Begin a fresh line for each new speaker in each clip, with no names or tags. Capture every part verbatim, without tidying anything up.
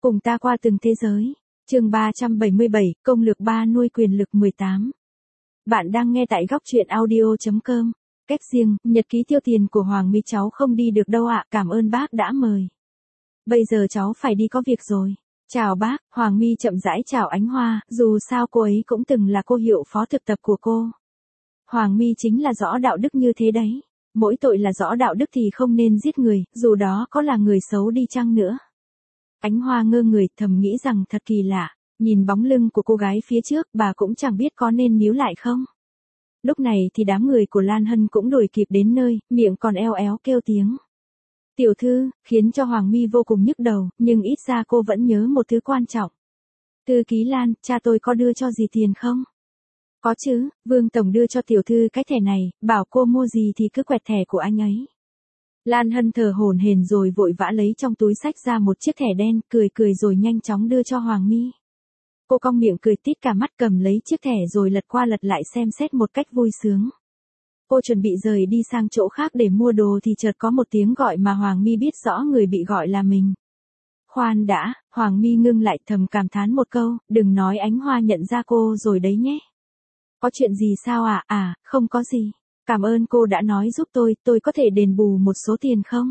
Cùng ta qua từng thế giới. Chương ba trăm bảy mươi bảy, công lược ba nuôi quyền lực mười tám. Bạn đang nghe tại góc truyện audio chấm com. Cách riêng, nhật ký tiêu tiền của Hoàng My. Cháu không đi được đâu ạ, cảm ơn bác đã mời. Bây giờ cháu phải đi có việc rồi. Chào bác. Hoàng My chậm rãi chào Ánh Hoa, dù sao cô ấy cũng từng là cô hiệu phó thực tập của cô. Hoàng My chính là rõ đạo đức như thế đấy. Mỗi tội là rõ đạo đức thì không nên giết người, dù đó có là người xấu đi chăng nữa. Ánh Hoa ngơ người, thầm nghĩ rằng thật kỳ lạ, nhìn bóng lưng của cô gái phía trước, bà cũng chẳng biết có nên níu lại không. Lúc này thì đám người của Lan Hân cũng đuổi kịp đến nơi, miệng còn eo éo kêu tiếng. Tiểu thư, khiến cho Hoàng My vô cùng nhức đầu, nhưng ít ra cô vẫn nhớ một thứ quan trọng. Thư ký Lan, cha tôi có đưa cho gì tiền không? Có chứ, Vương Tổng đưa cho tiểu thư cái thẻ này, bảo cô mua gì thì cứ quẹt thẻ của anh ấy. Lan Hân thở hổn hển rồi vội vã lấy trong túi xách ra một chiếc thẻ đen, cười cười rồi nhanh chóng đưa cho Hoàng My. Cô cong miệng cười tít cả mắt, cầm lấy chiếc thẻ rồi lật qua lật lại xem xét một cách vui sướng. Cô chuẩn bị rời đi sang chỗ khác để mua đồ thì chợt có một tiếng gọi mà Hoàng My biết rõ người bị gọi là mình. Khoan đã, Hoàng My ngưng lại, thầm cảm thán một câu, đừng nói Ánh Hoa nhận ra cô rồi đấy nhé. Có chuyện gì sao à? À, không có gì. Cảm ơn cô đã nói giúp tôi, tôi có thể đền bù một số tiền không?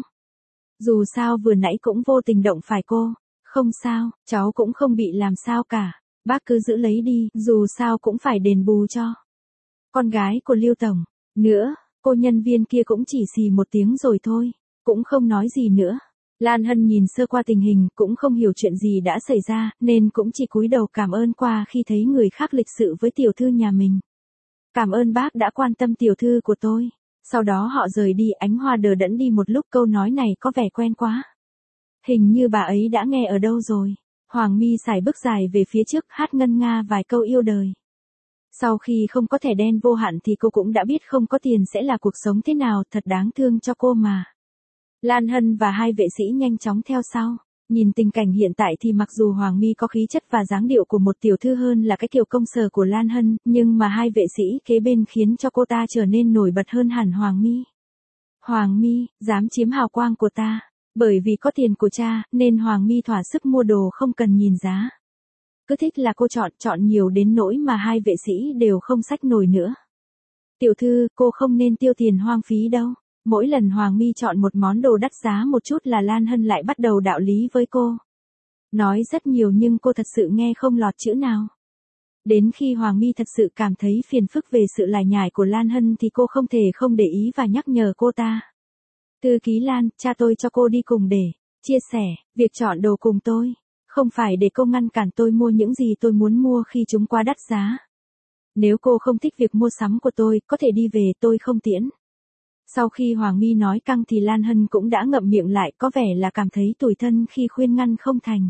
Dù sao vừa nãy cũng vô tình động phải cô. Không sao, cháu cũng không bị làm sao cả. Bác cứ giữ lấy đi, dù sao cũng phải đền bù cho. Con gái của Lưu Tổng. Nữa, cô nhân viên kia cũng chỉ xì một tiếng rồi thôi, cũng không nói gì nữa. Lan Hân nhìn sơ qua tình hình, cũng không hiểu chuyện gì đã xảy ra, nên cũng chỉ cúi đầu cảm ơn qua khi thấy người khác lịch sự với tiểu thư nhà mình. Cảm ơn bác đã quan tâm tiểu thư của tôi. Sau đó họ rời đi. Ánh Hoa đờ đẫn đi một lúc, câu nói này có vẻ quen quá. Hình như bà ấy đã nghe ở đâu rồi. Hoàng My sải bước dài về phía trước, hát ngân nga vài câu yêu đời. Sau khi không có thẻ đen vô hạn thì cô cũng đã biết không có tiền sẽ là cuộc sống thế nào, thật đáng thương cho cô mà. Lan Hân và hai vệ sĩ nhanh chóng theo sau. Nhìn tình cảnh hiện tại thì mặc dù Hoàng My có khí chất và dáng điệu của một tiểu thư hơn là cái kiểu công sở của Lan Hân, nhưng mà hai vệ sĩ kế bên khiến cho cô ta trở nên nổi bật hơn hẳn Hoàng My. Hoàng My, dám chiếm hào quang của ta. Bởi vì có tiền của cha, nên Hoàng My thỏa sức mua đồ không cần nhìn giá. Cứ thích là cô chọn, chọn nhiều đến nỗi mà hai vệ sĩ đều không xách nổi nữa. Tiểu thư, cô không nên tiêu tiền hoang phí đâu. Mỗi lần Hoàng My chọn một món đồ đắt giá một chút là Lan Hân lại bắt đầu đạo lý với cô. Nói rất nhiều nhưng cô thật sự nghe không lọt chữ nào. Đến khi Hoàng My thật sự cảm thấy phiền phức về sự lải nhải của Lan Hân thì cô không thể không để ý và nhắc nhở cô ta. Thư ký Lan, cha tôi cho cô đi cùng để chia sẻ việc chọn đồ cùng tôi. Không phải để cô ngăn cản tôi mua những gì tôi muốn mua khi chúng quá đắt giá. Nếu cô không thích việc mua sắm của tôi, có thể đi về, tôi không tiễn. Sau khi Hoàng My nói căng thì Lan Hân cũng đã ngậm miệng lại, có vẻ là cảm thấy tủi thân khi khuyên ngăn không thành.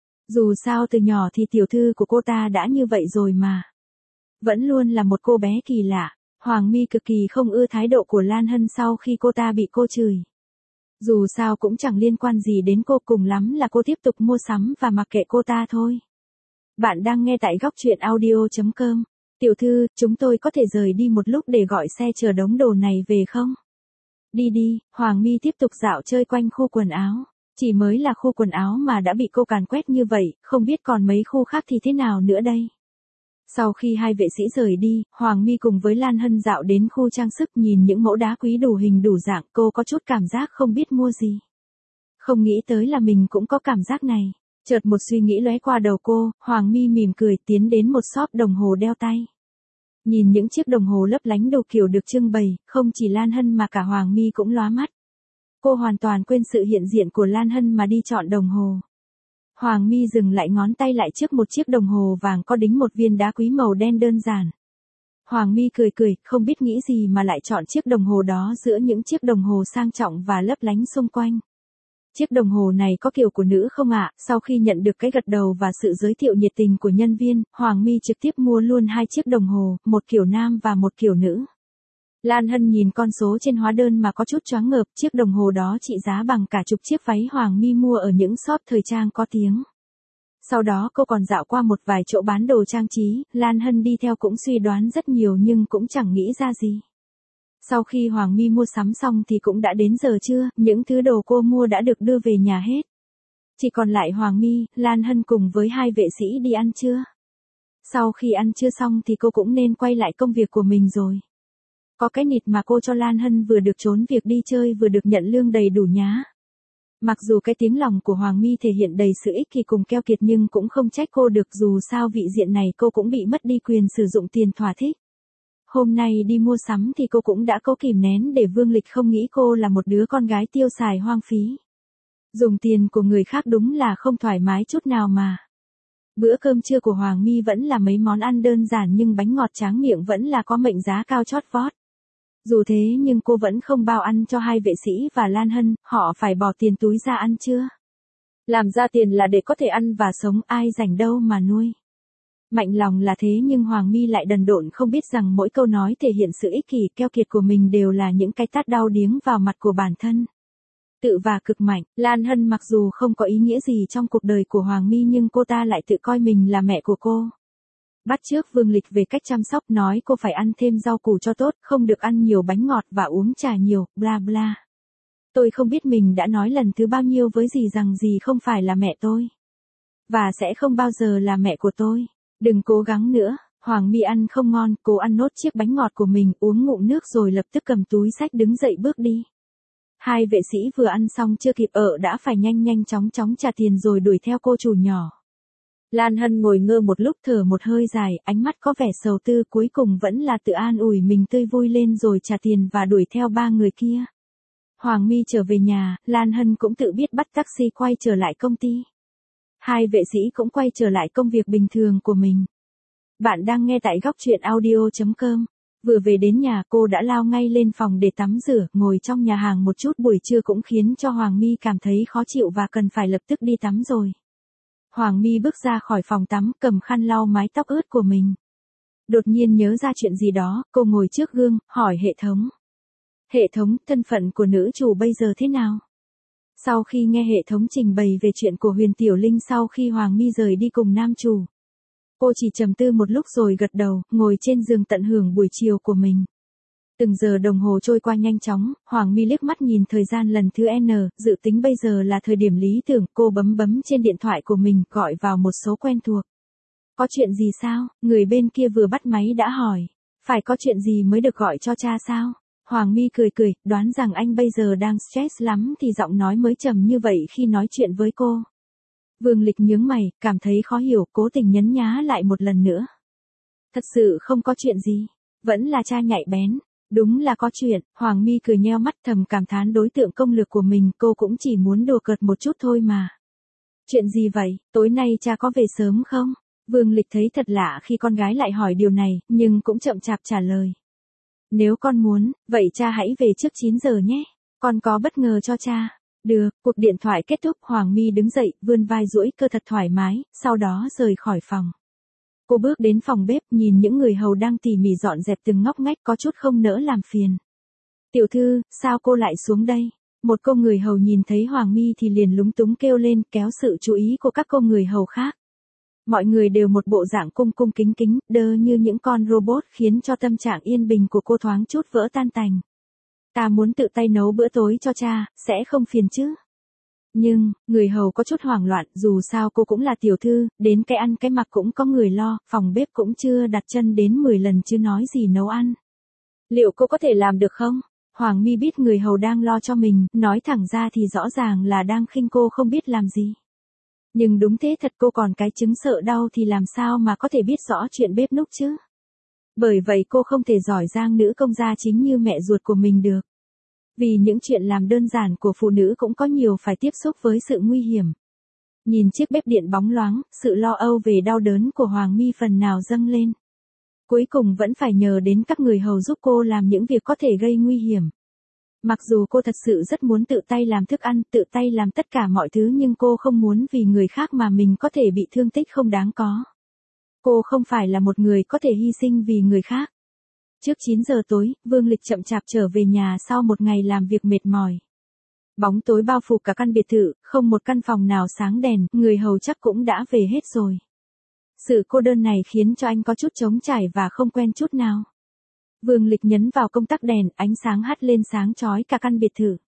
Dù sao từ nhỏ thì tiểu thư của cô ta đã như vậy rồi mà. Vẫn luôn là một cô bé kỳ lạ. Hoàng My cực kỳ không ưa thái độ của Lan Hân sau khi cô ta bị cô chửi. Dù sao cũng chẳng liên quan gì đến cô, cùng lắm là cô tiếp tục mua sắm và mặc kệ cô ta thôi. Bạn đang nghe tại góc truyện audio chấm com. Tiểu thư, chúng tôi có thể rời đi một lúc để gọi xe chở đống đồ này về không? Đi đi. Hoàng My tiếp tục dạo chơi quanh khu quần áo. Chỉ mới là khu quần áo mà đã bị cô càn quét như vậy, không biết còn mấy khu khác thì thế nào nữa đây. Sau khi hai vệ sĩ rời đi, Hoàng My cùng với Lan Hân dạo đến khu trang sức, nhìn những mẫu đá quý đủ hình đủ dạng, cô có chút cảm giác không biết mua gì. Không nghĩ tới là mình cũng có cảm giác này. Chợt một suy nghĩ lóe qua đầu cô, Hoàng My mỉm cười tiến đến một shop đồng hồ đeo tay. Nhìn những chiếc đồng hồ lấp lánh đồ kiểu được trưng bày, không chỉ Lan Hân mà cả Hoàng My cũng lóa mắt. Cô hoàn toàn quên sự hiện diện của Lan Hân mà đi chọn đồng hồ. Hoàng My dừng lại ngón tay lại trước một chiếc đồng hồ vàng có đính một viên đá quý màu đen đơn giản. Hoàng My cười cười, không biết nghĩ gì mà lại chọn chiếc đồng hồ đó giữa những chiếc đồng hồ sang trọng và lấp lánh xung quanh. Chiếc đồng hồ này có kiểu của nữ không ạ? Sau khi nhận được cái gật đầu và sự giới thiệu nhiệt tình của nhân viên, Hoàng My trực tiếp mua luôn hai chiếc đồng hồ, một kiểu nam và một kiểu nữ. Lan Hân nhìn con số trên hóa đơn mà có chút choáng ngợp, chiếc đồng hồ đó trị giá bằng cả chục chiếc váy Hoàng My mua ở những shop thời trang có tiếng. Sau đó cô còn dạo qua một vài chỗ bán đồ trang trí, Lan Hân đi theo cũng suy đoán rất nhiều nhưng cũng chẳng nghĩ ra gì. Sau khi Hoàng My mua sắm xong thì cũng đã đến giờ trưa, những thứ đồ cô mua đã được đưa về nhà hết. Chỉ còn lại Hoàng My, Lan Hân cùng với hai vệ sĩ đi ăn trưa. Sau khi ăn trưa xong thì cô cũng nên quay lại công việc của mình rồi. Có cái nịt mà cô cho Lan Hân vừa được trốn việc đi chơi vừa được nhận lương đầy đủ nhá. Mặc dù cái tiếng lòng của Hoàng My thể hiện đầy sự ích kỷ cùng keo kiệt nhưng cũng không trách cô được, dù sao vị diện này cô cũng bị mất đi quyền sử dụng tiền thỏa thích. Hôm nay đi mua sắm thì cô cũng đã cố kìm nén để Vương Lịch không nghĩ cô là một đứa con gái tiêu xài hoang phí. Dùng tiền của người khác đúng là không thoải mái chút nào mà. Bữa cơm trưa của Hoàng My vẫn là mấy món ăn đơn giản nhưng bánh ngọt tráng miệng vẫn là có mệnh giá cao chót vót. Dù thế nhưng cô vẫn không bao ăn cho hai vệ sĩ và Lan Hân, họ phải bỏ tiền túi ra ăn trưa. Làm ra tiền là để có thể ăn và sống, ai rảnh đâu mà nuôi. Mạnh lòng là thế nhưng Hoàng My lại đần độn không biết rằng mỗi câu nói thể hiện sự ích kỷ keo kiệt của mình đều là những cái tát đau điếng vào mặt của bản thân. Tự và cực mạnh, Lan Hân mặc dù không có ý nghĩa gì trong cuộc đời của Hoàng My nhưng cô ta lại tự coi mình là mẹ của cô. Bắt chước Vương Lịch về cách chăm sóc, nói cô phải ăn thêm rau củ cho tốt, không được ăn nhiều bánh ngọt và uống trà nhiều, bla bla. Tôi không biết mình đã nói lần thứ bao nhiêu với dì rằng dì không phải là mẹ tôi. Và sẽ không bao giờ là mẹ của tôi. Đừng cố gắng nữa. Hoàng My ăn không ngon, cố ăn nốt chiếc bánh ngọt của mình, uống ngụm nước rồi lập tức cầm túi xách đứng dậy bước đi. Hai vệ sĩ vừa ăn xong chưa kịp ở đã phải nhanh nhanh chóng chóng trả tiền rồi đuổi theo cô chủ nhỏ. Lan Hân ngồi ngơ một lúc thở một hơi dài, ánh mắt có vẻ sầu tư, cuối cùng vẫn là tự an ủi mình tươi vui lên rồi trả tiền và đuổi theo ba người kia. Hoàng My trở về nhà, Lan Hân cũng tự biết bắt taxi quay trở lại công ty. Hai vệ sĩ cũng quay trở lại công việc bình thường của mình. Bạn đang nghe tại góc truyện audio chấm com. Vừa về đến nhà cô đã lao ngay lên phòng để tắm rửa, ngồi trong nhà hàng một chút buổi trưa cũng khiến cho Hoàng My cảm thấy khó chịu và cần phải lập tức đi tắm rồi. Hoàng My bước ra khỏi phòng tắm, cầm khăn lau mái tóc ướt của mình. Đột nhiên nhớ ra chuyện gì đó, cô ngồi trước gương, hỏi hệ thống. Hệ thống, thân phận của nữ chủ bây giờ thế nào? Sau khi nghe hệ thống trình bày về chuyện của Huyền Tiểu Linh sau khi Hoàng My rời đi cùng nam chủ, cô chỉ trầm tư một lúc rồi gật đầu, ngồi trên giường tận hưởng buổi chiều của mình. Từng giờ đồng hồ trôi qua nhanh chóng, Hoàng My liếc mắt nhìn thời gian lần thứ N, dự tính bây giờ là thời điểm lý tưởng, cô bấm bấm trên điện thoại của mình, gọi vào một số quen thuộc. Có chuyện gì sao? Người bên kia vừa bắt máy đã hỏi. Phải có chuyện gì mới được gọi cho cha sao? Hoàng My cười cười, đoán rằng anh bây giờ đang stress lắm thì giọng nói mới trầm như vậy khi nói chuyện với cô. Vương Lịch nhướng mày, cảm thấy khó hiểu, cố tình nhấn nhá lại một lần nữa. Thật sự không có chuyện gì. Vẫn là cha nhạy bén. Đúng là có chuyện. Hoàng My cười nheo mắt thầm cảm thán đối tượng công lược của mình, cô cũng chỉ muốn đùa cợt một chút thôi mà. Chuyện gì vậy, tối nay cha có về sớm không? Vương Lịch thấy thật lạ khi con gái lại hỏi điều này, nhưng cũng chậm chạp trả lời. Nếu con muốn, vậy cha hãy về trước chín giờ nhé. Con có bất ngờ cho cha. Được, cuộc điện thoại kết thúc, Hoàng My đứng dậy, vươn vai duỗi cơ thật thoải mái, sau đó rời khỏi phòng. Cô bước đến phòng bếp, nhìn những người hầu đang tỉ mỉ dọn dẹp từng ngóc ngách, có chút không nỡ làm phiền. Tiểu thư, sao cô lại xuống đây? Một cô người hầu nhìn thấy Hoàng My thì liền lúng túng kêu lên, kéo sự chú ý của các cô người hầu khác. Mọi người đều một bộ dạng cung cung kính kính, đơ như những con robot, khiến cho tâm trạng yên bình của cô thoáng chút vỡ tan tành. Ta muốn tự tay nấu bữa tối cho cha, sẽ không phiền chứ? Nhưng, người hầu có chút hoảng loạn, dù sao cô cũng là tiểu thư, đến cái ăn cái mặc cũng có người lo, phòng bếp cũng chưa đặt chân đến mười lần chứ nói gì nấu ăn. Liệu cô có thể làm được không? Hoàng My biết người hầu đang lo cho mình, nói thẳng ra thì rõ ràng là đang khinh cô không biết làm gì. Nhưng đúng thế thật, cô còn cái chứng sợ đau thì làm sao mà có thể biết rõ chuyện bếp núc chứ? Bởi vậy cô không thể giỏi giang nữ công gia chính như mẹ ruột của mình được. Vì những chuyện làm đơn giản của phụ nữ cũng có nhiều phải tiếp xúc với sự nguy hiểm. Nhìn chiếc bếp điện bóng loáng, sự lo âu về đau đớn của Hoàng My phần nào dâng lên. Cuối cùng vẫn phải nhờ đến các người hầu giúp cô làm những việc có thể gây nguy hiểm. Mặc dù cô thật sự rất muốn tự tay làm thức ăn, tự tay làm tất cả mọi thứ nhưng cô không muốn vì người khác mà mình có thể bị thương tích không đáng có. Cô không phải là một người có thể hy sinh vì người khác. Trước chín giờ tối, Vương Lịch chậm chạp trở về nhà sau một ngày làm việc mệt mỏi. Bóng tối bao phủ cả căn biệt thự, không một căn phòng nào sáng đèn, người hầu chắc cũng đã về hết rồi. Sự cô đơn này khiến cho anh có chút trống trải và không quen chút nào. Vương Lịch nhấn vào công tắc đèn, ánh sáng hắt lên sáng chói cả căn biệt thự.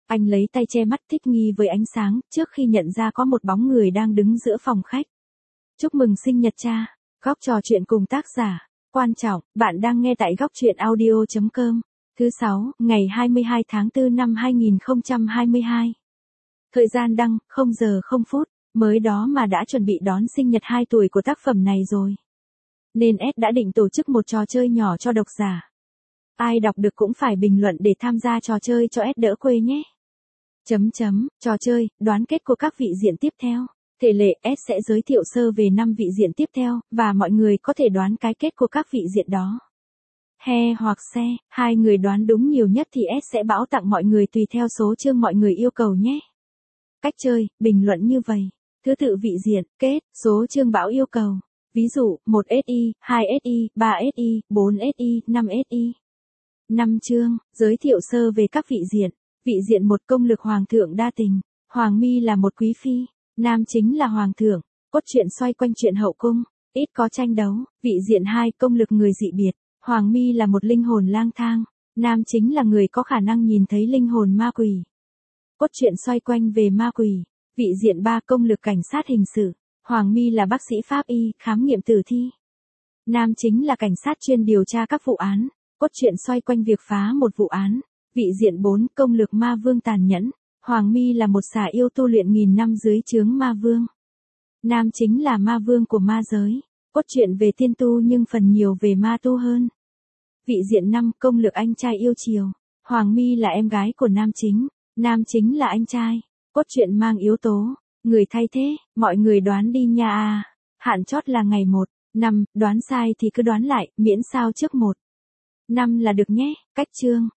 Anh lấy tay che mắt thích nghi với ánh sáng, trước khi nhận ra có một bóng người đang đứng giữa phòng khách. Chúc mừng sinh nhật cha. Góc trò chuyện cùng tác giả. Quan trọng, bạn đang nghe tại góc truyện audio chấm com. Thứ sáu, ngày hai mươi hai tháng tư năm hai nghìn không trăm hai mươi hai. Thời gian đăng, không giờ không phút, mới đó mà đã chuẩn bị đón sinh nhật hai tuổi của tác phẩm này rồi. Nên S đã định tổ chức một trò chơi nhỏ cho độc giả. Ai đọc được cũng phải bình luận để tham gia trò chơi cho S đỡ quê nhé. Chấm chấm, trò chơi, đoán kết của các vị diện tiếp theo. Thể lệ S sẽ giới thiệu sơ về năm vị diện tiếp theo, và mọi người có thể đoán cái kết của các vị diện đó. He hoặc xe, hai người đoán đúng nhiều nhất thì S sẽ bảo tặng mọi người tùy theo số chương mọi người yêu cầu nhé. Cách chơi, bình luận như vậy. Thứ tự vị diện, kết, số chương bảo yêu cầu. Ví dụ, một S I, hai S I, ba S I, bốn S I, năm S I. năm chương, giới thiệu sơ về các vị diện. Vị diện một công lực hoàng thượng đa tình. Hoàng mi là một quý phi. Nam chính là hoàng thượng. Cốt truyện xoay quanh chuyện hậu cung. Ít có tranh đấu. Vị diện hai công lực người dị biệt. Hoàng mi là một linh hồn lang thang. Nam chính là người có khả năng nhìn thấy linh hồn ma quỷ. Cốt truyện xoay quanh về ma quỷ. Vị diện ba công lực cảnh sát hình sự. Hoàng mi là bác sĩ pháp y, khám nghiệm tử thi. Nam chính là cảnh sát chuyên điều tra các vụ án. Cốt truyện xoay quanh việc phá một vụ án. Vị diện bốn công lực ma vương tàn nhẫn. Hoàng mi là một xà yêu tu luyện nghìn năm dưới trướng ma vương. Nam chính là ma vương của ma giới. Cốt truyện về tiên tu nhưng phần nhiều về ma tu hơn. Vị diện năm công lực anh trai yêu chiều. Hoàng mi là em gái của nam chính. Nam chính là anh trai. Cốt truyện mang yếu tố người thay thế, mọi người đoán đi nha à. Hạn chót là ngày một, năm, đoán sai thì cứ đoán lại, miễn sao trước một. Năm là được nhé. Cách chương,